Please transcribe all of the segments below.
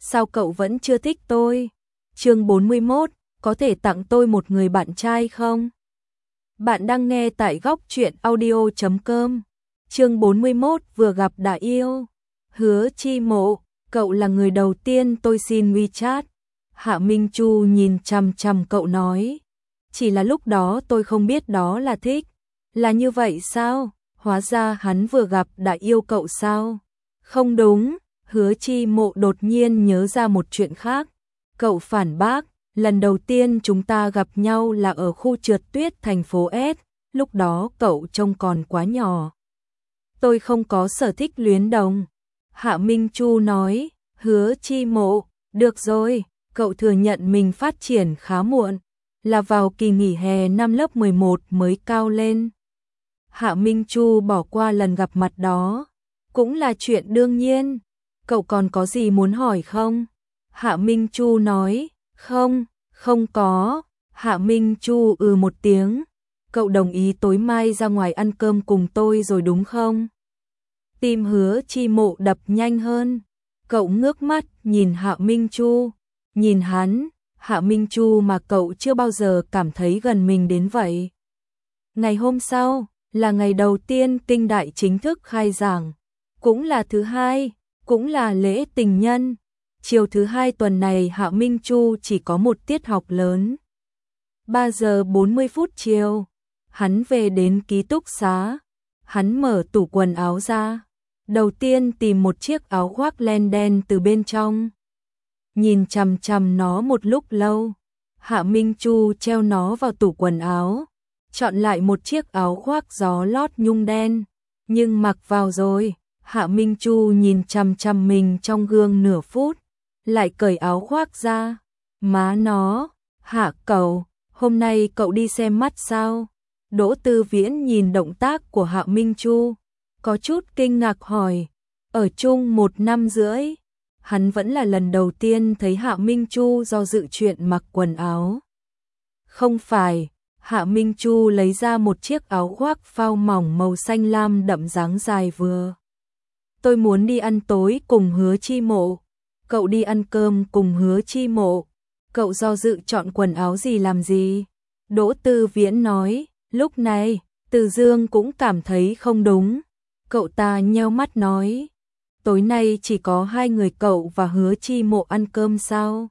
sao cậu vẫn chưa thích tôi? Chương 41, có thể tặng tôi một người bạn trai không? Bạn đang nghe tại góc truyện audio.com. Chương 41, vừa gặp đã yêu. Hứa Chi Mộ, cậu là người đầu tiên tôi xin WeChat. Hạ Minh Chu nhìn chằm chằm cậu nói. Chỉ là lúc đó tôi không biết đó là thích. Là như vậy sao? Hóa ra hắn vừa gặp đã yêu cậu sao? Không đúng. Hứa Chi Mộ đột nhiên nhớ ra một chuyện khác. Cậu phản bác, lần đầu tiên chúng ta gặp nhau là ở khu trượt tuyết thành phố S, lúc đó cậu trông còn quá nhỏ. Tôi không có sở thích luyến đồng. Hạ Minh Chu nói. Hứa Chi Mộ, được rồi, cậu thừa nhận mình phát triển khá muộn, là vào kỳ nghỉ hè năm lớp 11 mới cao lên. Hạ Minh Chu bỏ qua lần gặp mặt đó, cũng là chuyện đương nhiên. Cậu còn có gì muốn hỏi không? Hạ Minh Chu nói. Không, không có. Hạ Minh Chu một tiếng. Cậu đồng ý tối mai ra ngoài ăn cơm cùng tôi rồi đúng không? Tim Hứa Chi Mộ đập nhanh hơn. Cậu ngước mắt nhìn Hạ Minh Chu. Nhìn hắn, Hạ Minh Chu mà cậu chưa bao giờ cảm thấy gần mình đến vậy. Ngày hôm sau, là ngày đầu tiên kinh đại chính thức khai giảng. Cũng là thứ hai, cũng là lễ tình nhân. Chiều thứ hai tuần này Hạ Minh Chu chỉ có một tiết học lớn. 3 giờ 40 phút chiều, hắn về đến ký túc xá. Hắn mở tủ quần áo ra. Đầu tiên tìm một chiếc áo khoác len đen từ bên trong. Nhìn chằm chằm nó một lúc lâu, Hạ Minh Chu treo nó vào tủ quần áo. Chọn lại một chiếc áo khoác gió lót nhung đen. Nhưng mặc vào rồi, Hạ Minh Chu nhìn chằm chằm mình trong gương nửa phút. Lại cởi áo khoác ra. Má nó, Hạ cậu, hôm nay cậu đi xem mắt sao? Đỗ Tư Viễn nhìn động tác của Hạ Minh Chu, có chút kinh ngạc hỏi. Ở chung 1 năm rưỡi, hắn vẫn là lần đầu tiên thấy Hạ Minh Chu do dự chuyện mặc quần áo. Không phải, Hạ Minh Chu lấy ra một chiếc áo khoác phao mỏng màu xanh lam đậm dáng dài vừa. Tôi muốn đi ăn tối cùng Hứa Chi Mộ. Cậu đi ăn cơm cùng Hứa Chi Mộ. Cậu do dự chọn quần áo gì làm gì? Đỗ Tư Viễn nói. Lúc này, Từ Dương cũng cảm thấy không đúng. Cậu ta nheo mắt nói. Tối nay chỉ có 2 người cậu và Hứa Chi Mộ ăn cơm sao?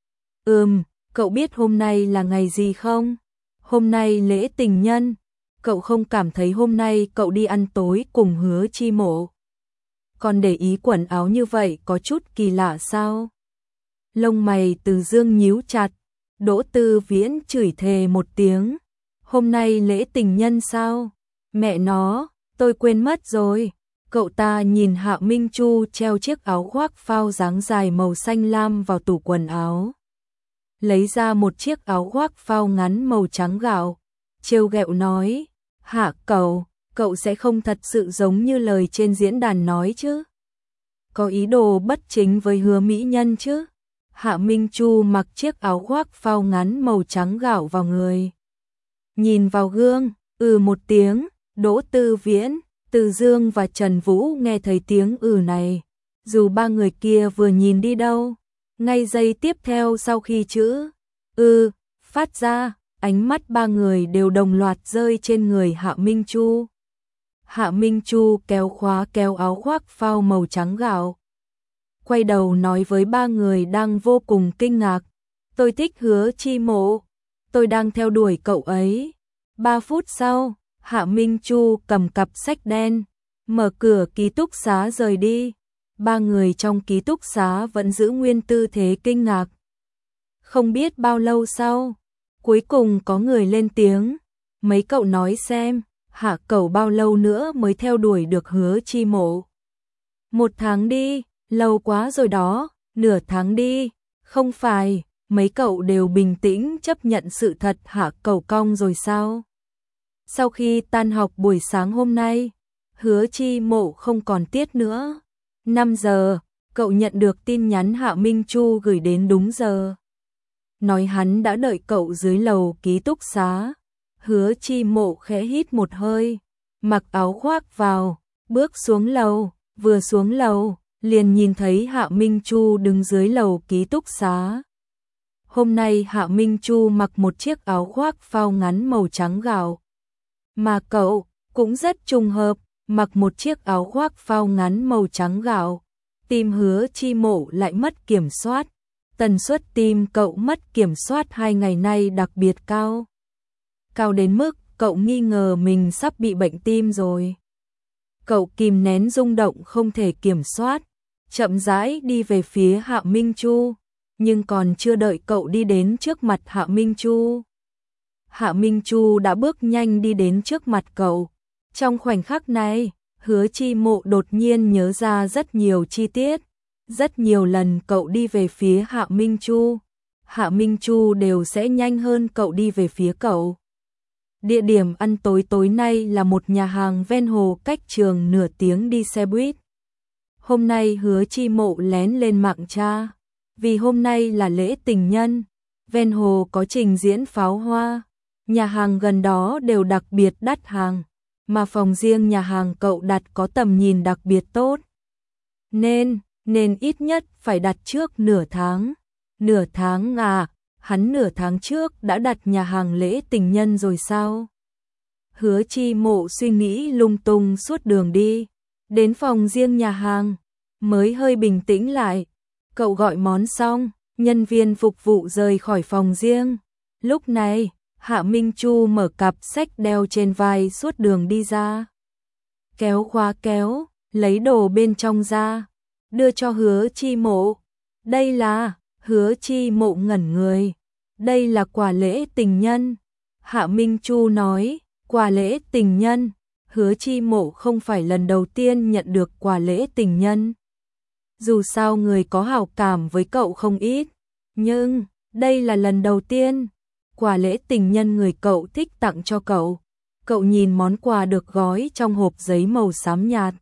Cậu biết hôm nay là ngày gì không? Hôm nay lễ tình nhân. Cậu không cảm thấy hôm nay cậu đi ăn tối cùng Hứa Chi Mộ còn để ý quần áo như vậy có chút kỳ lạ sao? Lông mày Từ Dương nhíu chặt. Đỗ Tư Viễn chửi thề một tiếng. Hôm nay lễ tình nhân sao? Mẹ nó, tôi quên mất rồi. Cậu ta nhìn Hạ Minh Chu treo chiếc áo khoác phao dáng dài màu xanh lam vào tủ quần áo. Lấy ra một chiếc áo khoác phao ngắn màu trắng gạo. Trêu ghẹo nói. Hạ cậu sẽ không thật sự giống như lời trên diễn đàn nói chứ? Có ý đồ bất chính với Hứa mỹ nhân chứ? Hạ Minh Chu mặc chiếc áo khoác phao ngắn màu trắng gạo vào người. Nhìn vào gương, một tiếng. Đỗ Tư Viễn, Từ Dương và Trần Vũ nghe thấy tiếng này. Dù 3 người kia vừa nhìn đi đâu, ngay giây tiếp theo sau khi chữ phát ra, ánh mắt 3 người đều đồng loạt rơi trên người Hạ Minh Chu. Hạ Minh Chu kéo áo khoác phao màu trắng gạo. Quay đầu nói với 3 người đang vô cùng kinh ngạc. Tôi thích Hứa Chi Mộ. Tôi đang theo đuổi cậu ấy. 3 phút sau, Hạ Minh Chu cầm cặp sách đen, mở cửa ký túc xá rời đi. 3 người trong ký túc xá vẫn giữ nguyên tư thế kinh ngạc. Không biết bao lâu sau, cuối cùng có người lên tiếng. Mấy cậu nói xem, Hạ cậu bao lâu nữa mới theo đuổi được Hứa Chi Mộ? 1 tháng đi, lâu quá rồi đó, nửa tháng đi. Không phải, mấy cậu đều bình tĩnh chấp nhận sự thật Hạ cậu cong rồi sao? Sau khi tan học buổi sáng hôm nay, Hứa Chi Mộ không còn tiết nữa. 5 giờ, cậu nhận được tin nhắn Hạ Minh Chu gửi đến đúng giờ. Nói hắn đã đợi cậu dưới lầu ký túc xá. Hứa Chi Mộ khẽ hít một hơi, mặc áo khoác vào, bước xuống lầu, vừa xuống lầu, liền nhìn thấy Hạ Minh Chu đứng dưới lầu ký túc xá. Hôm nay Hạ Minh Chu mặc một chiếc áo khoác phao ngắn màu trắng gạo. Mà cậu cũng rất trùng hợp, mặc một chiếc áo khoác phao ngắn màu trắng gạo. Tim Hứa Chi Mộ lại mất kiểm soát. Tần suất tim cậu mất kiểm soát 2 ngày nay đặc biệt cao. Cao đến mức cậu nghi ngờ mình sắp bị bệnh tim rồi. Cậu kìm nén rung động không thể kiểm soát, chậm rãi đi về phía Hạ Minh Chu, nhưng còn chưa đợi cậu đi đến trước mặt Hạ Minh Chu. Hạ Minh Chu đã bước nhanh đi đến trước mặt cậu. Trong khoảnh khắc này, Hứa Chi Mộ đột nhiên nhớ ra rất nhiều chi tiết. Rất nhiều lần cậu đi về phía Hạ Minh Chu, Hạ Minh Chu đều sẽ nhanh hơn cậu đi về phía cậu. Địa điểm ăn tối tối nay là một nhà hàng ven hồ cách trường nửa tiếng đi xe buýt. Hôm nay Hứa Chi Mộ lén lên mạng tra, vì hôm nay là lễ tình nhân, ven hồ có trình diễn pháo hoa, nhà hàng gần đó đều đặc biệt đắt hàng, mà phòng riêng nhà hàng cậu đặt có tầm nhìn đặc biệt tốt. Nên ít nhất phải đặt trước nửa tháng. Nửa tháng à, hắn nửa tháng trước đã đặt nhà hàng lễ tình nhân rồi sao? Hứa Chi Mộ suy nghĩ lung tung suốt đường đi, đến phòng riêng nhà hàng, mới hơi bình tĩnh lại. Cậu gọi món xong, nhân viên phục vụ rời khỏi phòng riêng. Lúc này, Hạ Minh Chu mở cặp xách đeo trên vai suốt đường đi ra. Kéo khóa kéo, lấy đồ bên trong ra, đưa cho Hứa Chi Mộ. Đây là, Hứa Chi Mộ ngẩn người. Đây là quà lễ tình nhân. Hạ Minh Chu nói, quà lễ tình nhân. Hứa Chi Mộ không phải lần đầu tiên nhận được quà lễ tình nhân. Dù sao người có hảo cảm với cậu không ít, nhưng đây là lần đầu tiên. Quà lễ tình nhân người cậu thích tặng cho cậu. Cậu nhìn món quà được gói trong hộp giấy màu xám nhạt.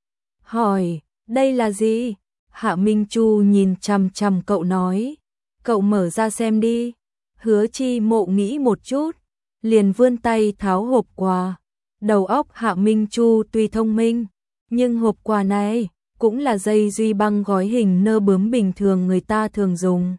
Hỏi, đây là gì? Hạ Minh Chu nhìn chằm chằm cậu nói. Cậu mở ra xem đi. Hứa Chi Mộ nghĩ một chút, liền vươn tay tháo hộp quà. Đầu óc Hạ Minh Chu tuy thông minh, nhưng hộp quà này cũng là dây duy băng gói hình nơ bướm bình thường người ta thường dùng.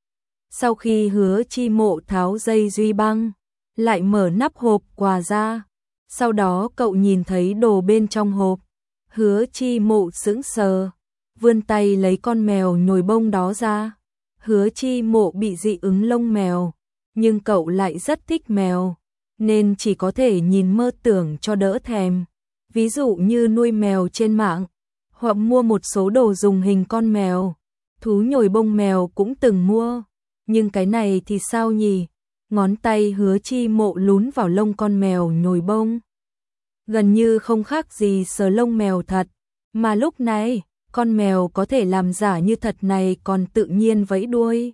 Sau khi Hứa Chi Mộ tháo dây duy băng, lại mở nắp hộp quà ra. Sau đó cậu nhìn thấy đồ bên trong hộp. Hứa Chi Mộ sững sờ, vươn tay lấy con mèo nhồi bông đó ra. Hứa Chi Mộ bị dị ứng lông mèo, nhưng cậu lại rất thích mèo, nên chỉ có thể nhìn mơ tưởng cho đỡ thèm. Ví dụ như nuôi mèo trên mạng, hoặc mua một số đồ dùng hình con mèo. Thú nhồi bông mèo cũng từng mua, nhưng cái này thì sao nhỉ? Ngón tay Hứa Chi Mộ lún vào lông con mèo nhồi bông. Gần như không khác gì sờ lông mèo thật, mà lúc này, con mèo có thể làm giả như thật này còn tự nhiên vẫy đuôi.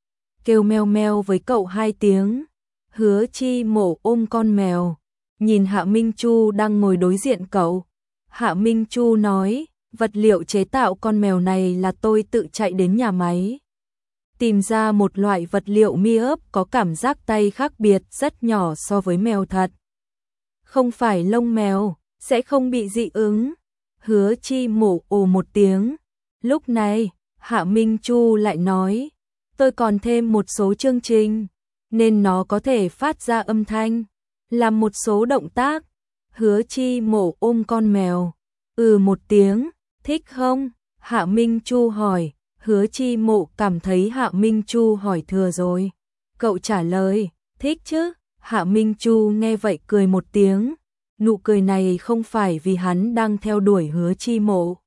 Kêu meo meo với cậu 2 tiếng. Hứa Chi Mộ ôm con mèo, nhìn Hạ Minh Chu đang ngồi đối diện cậu. Hạ Minh Chu nói, vật liệu chế tạo con mèo này là tôi tự chạy đến nhà máy. Tìm ra một loại vật liệu mi ấp có cảm giác tay khác biệt rất nhỏ so với mèo thật. Không phải lông mèo, sẽ không bị dị ứng. Hứa Chi Mộ ồ một tiếng. Lúc này, Hạ Minh Chu lại nói, tôi còn thêm một số chương trình, nên nó có thể phát ra âm thanh, làm một số động tác. Hứa Chi Mộ ôm con mèo, một tiếng, thích không? Hạ Minh Chu hỏi. Hứa Chi Mộ cảm thấy Hạ Minh Chu hỏi thừa rồi. Cậu trả lời, thích chứ? Hạ Minh Chu nghe vậy cười một tiếng. Nụ cười này không phải vì hắn đang theo đuổi Hứa Chi Mộ,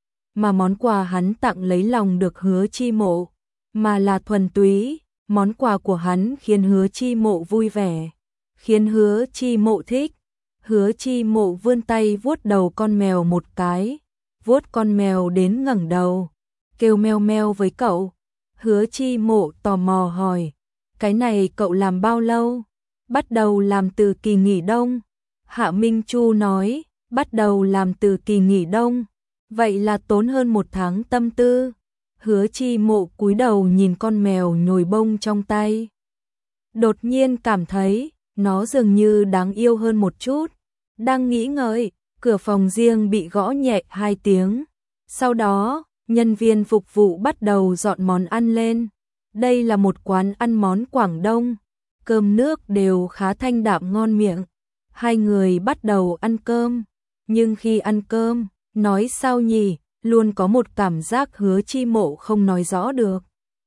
mà món quà hắn tặng lấy lòng được Hứa Chi Mộ, mà là thuần túy. Món quà của hắn khiến Hứa Chi Mộ vui vẻ, khiến Hứa Chi Mộ thích. Hứa Chi Mộ vươn tay vuốt đầu con mèo một cái, vuốt con mèo đến ngẩng đầu, kêu meo meo với cậu. Hứa Chi Mộ tò mò hỏi, cái này cậu làm bao lâu? Bắt đầu làm từ kỳ nghỉ đông. Hạ Minh Chu nói, bắt đầu làm từ kỳ nghỉ đông. Vậy là tốn hơn 1 tháng tâm tư. Hứa Chi Mộ cúi đầu nhìn con mèo nhồi bông trong tay. Đột nhiên cảm thấy, nó dường như đáng yêu hơn một chút. Đang nghĩ ngợi, cửa phòng riêng bị gõ nhẹ 2 tiếng. Sau đó, Nhân viên phục vụ bắt đầu dọn món ăn lên. Đây là một quán ăn món Quảng Đông, cơm nước đều khá thanh đạm ngon miệng. Hai người bắt đầu ăn cơm, nhưng khi ăn cơm, nói sao nhỉ, luôn có một cảm giác Hứa Chi Mộ không nói rõ được.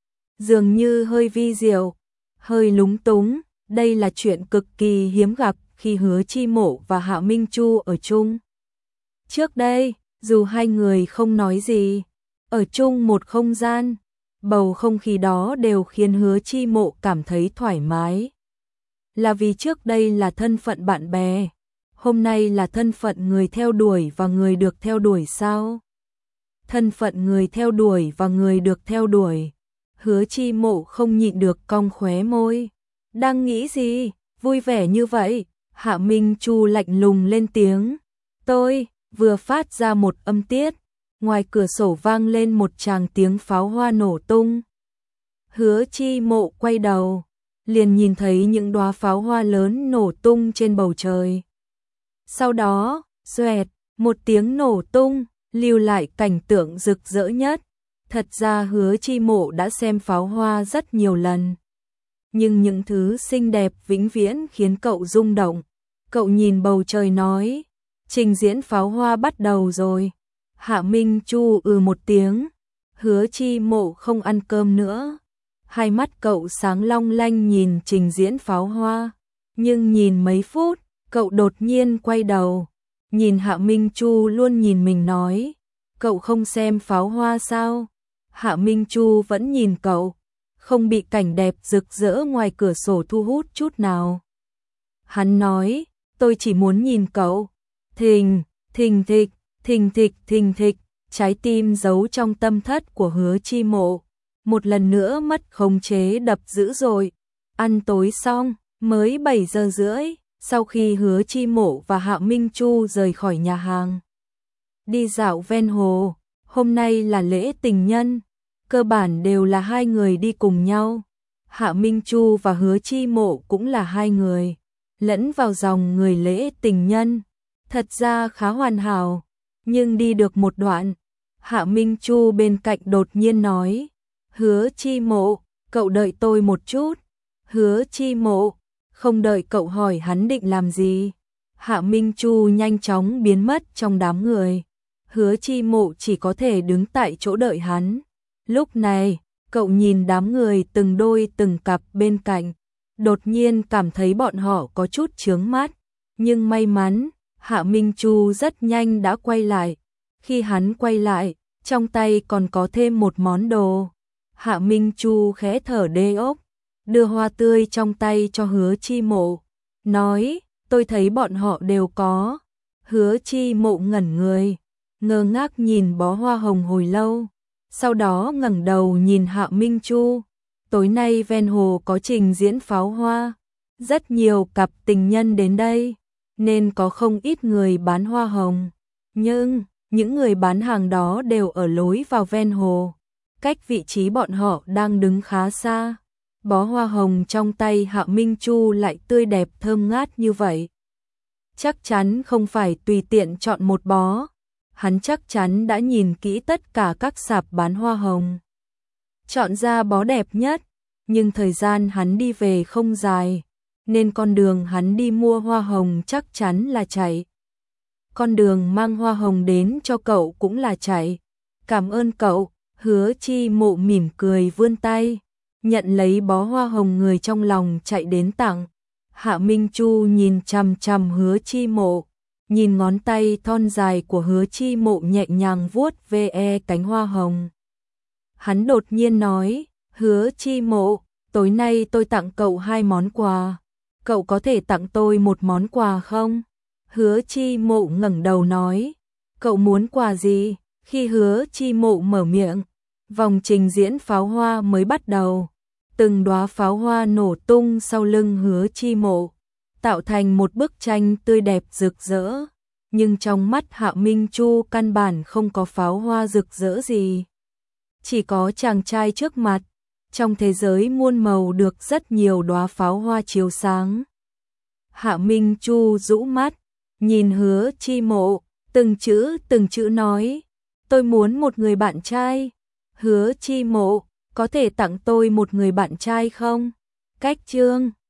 Dường như hơi vi diệu, hơi lúng túng, đây là chuyện cực kỳ hiếm gặp khi Hứa Chi Mộ và Hạ Minh Chu ở chung. Trước đây, dù hai người không nói gì, ở chung một không gian, bầu không khí đó đều khiến Hứa Chi Mộ cảm thấy thoải mái. Là vì trước đây là thân phận bạn bè, hôm nay là thân phận người theo đuổi và người được theo đuổi sao? Thân phận người theo đuổi và người được theo đuổi. Hứa Chi Mộ không nhịn được cong khóe môi. Đang nghĩ gì, vui vẻ như vậy? Hạ Minh Chu lạnh lùng lên tiếng. Tôi vừa phát ra một âm tiết, ngoài cửa sổ vang lên một tràng tiếng pháo hoa nổ tung. Hứa Chi Mộ quay đầu, liền nhìn thấy những đóa pháo hoa lớn nổ tung trên bầu trời. Sau đó, xoẹt, một tiếng nổ tung, lưu lại cảnh tượng rực rỡ nhất. Thật ra Hứa Chi Mộ đã xem pháo hoa rất nhiều lần. Nhưng những thứ xinh đẹp vĩnh viễn khiến cậu rung động. Cậu nhìn bầu trời nói, trình diễn pháo hoa bắt đầu rồi. Hạ Minh Chu một tiếng. Hứa Chi Mộ không ăn cơm nữa. Hai mắt cậu sáng long lanh nhìn trình diễn pháo hoa. Nhưng nhìn mấy phút, cậu đột nhiên quay đầu. Nhìn Hạ Minh Chu luôn nhìn mình nói, cậu không xem pháo hoa sao? Hạ Minh Chu vẫn nhìn cậu, không bị cảnh đẹp rực rỡ ngoài cửa sổ thu hút chút nào. Hắn nói, tôi chỉ muốn nhìn cậu. Thình, thình thịch, thình thịch, thình thịch, trái tim giấu trong tâm thất của Hứa Chi Mộ. Một lần nữa mất khống chế đập dữ dội. Ăn tối xong, mới 7 giờ rưỡi, sau khi Hứa Chi Mộ và Hạ Minh Chu rời khỏi nhà hàng. Đi dạo ven hồ, hôm nay là lễ tình nhân, cơ bản đều là hai người đi cùng nhau. Hạ Minh Chu và Hứa Chi Mộ cũng là hai người, lẫn vào dòng người lễ tình nhân. Thật ra khá hoàn hảo, nhưng đi được một đoạn, Hạ Minh Chu bên cạnh đột nhiên nói, Hứa Chi Mộ, cậu đợi tôi một chút. Hứa Chi Mộ, không đợi cậu hỏi hắn định làm gì. Hạ Minh Chu nhanh chóng biến mất trong đám người. Hứa Chi Mộ chỉ có thể đứng tại chỗ đợi hắn. Lúc này, cậu nhìn đám người từng đôi từng cặp bên cạnh, đột nhiên cảm thấy bọn họ có chút chướng mắt, nhưng may mắn, Hạ Minh Chu rất nhanh đã quay lại. Khi hắn quay lại, trong tay còn có thêm một món đồ. Hạ Minh Chu khẽ thở đê ốc, đưa hoa tươi trong tay cho Hứa Chi Mộ, nói, tôi thấy bọn họ đều có. Hứa Chi Mộ ngẩn người, ngơ ngác nhìn bó hoa hồng hồi lâu, sau đó ngẩng đầu nhìn Hạ Minh Chu. Tối nay ven hồ có trình diễn pháo hoa, rất nhiều cặp tình nhân đến đây, nên có không ít người bán hoa hồng. Nhưng, những người bán hàng đó đều ở lối vào ven hồ, cách vị trí bọn họ đang đứng khá xa. Bó hoa hồng trong tay Hạ Minh Chu lại tươi đẹp thơm ngát như vậy. Chắc chắn không phải tùy tiện chọn một bó. Hắn chắc chắn đã nhìn kỹ tất cả các sạp bán hoa hồng, chọn ra bó đẹp nhất. Nhưng thời gian hắn đi về không dài, nên con đường hắn đi mua hoa hồng chắc chắn là chạy. Con đường mang hoa hồng đến cho cậu cũng là chạy. Cảm ơn cậu. Hứa Chi Mộ mỉm cười vươn tay, nhận lấy bó hoa hồng người trong lòng chạy đến tặng. Hạ Minh Chu nhìn chằm chằm Hứa Chi Mộ, nhìn ngón tay thon dài của Hứa Chi Mộ nhẹ nhàng vuốt ve cánh hoa hồng. Hắn đột nhiên nói, Hứa Chi Mộ, tối nay tôi tặng cậu 2 món quà. Cậu có thể tặng tôi một món quà không? Hứa Chi Mộ ngẩng đầu nói, cậu muốn quà gì? Khi Hứa Chi Mộ mở miệng, vòng trình diễn pháo hoa mới bắt đầu. Từng đóa pháo hoa nổ tung sau lưng Hứa Chi Mộ, tạo thành một bức tranh tươi đẹp rực rỡ. Nhưng trong mắt Hạ Minh Chu căn bản không có pháo hoa rực rỡ gì. Chỉ có chàng trai trước mặt, trong thế giới muôn màu được rất nhiều đóa pháo hoa chiếu sáng. Hạ Minh Chu rũ mắt, nhìn Hứa Chi Mộ, từng chữ nói, tôi muốn một người bạn trai. Hứa Chi Mộ, có thể tặng tôi một người bạn trai không? Cách Chương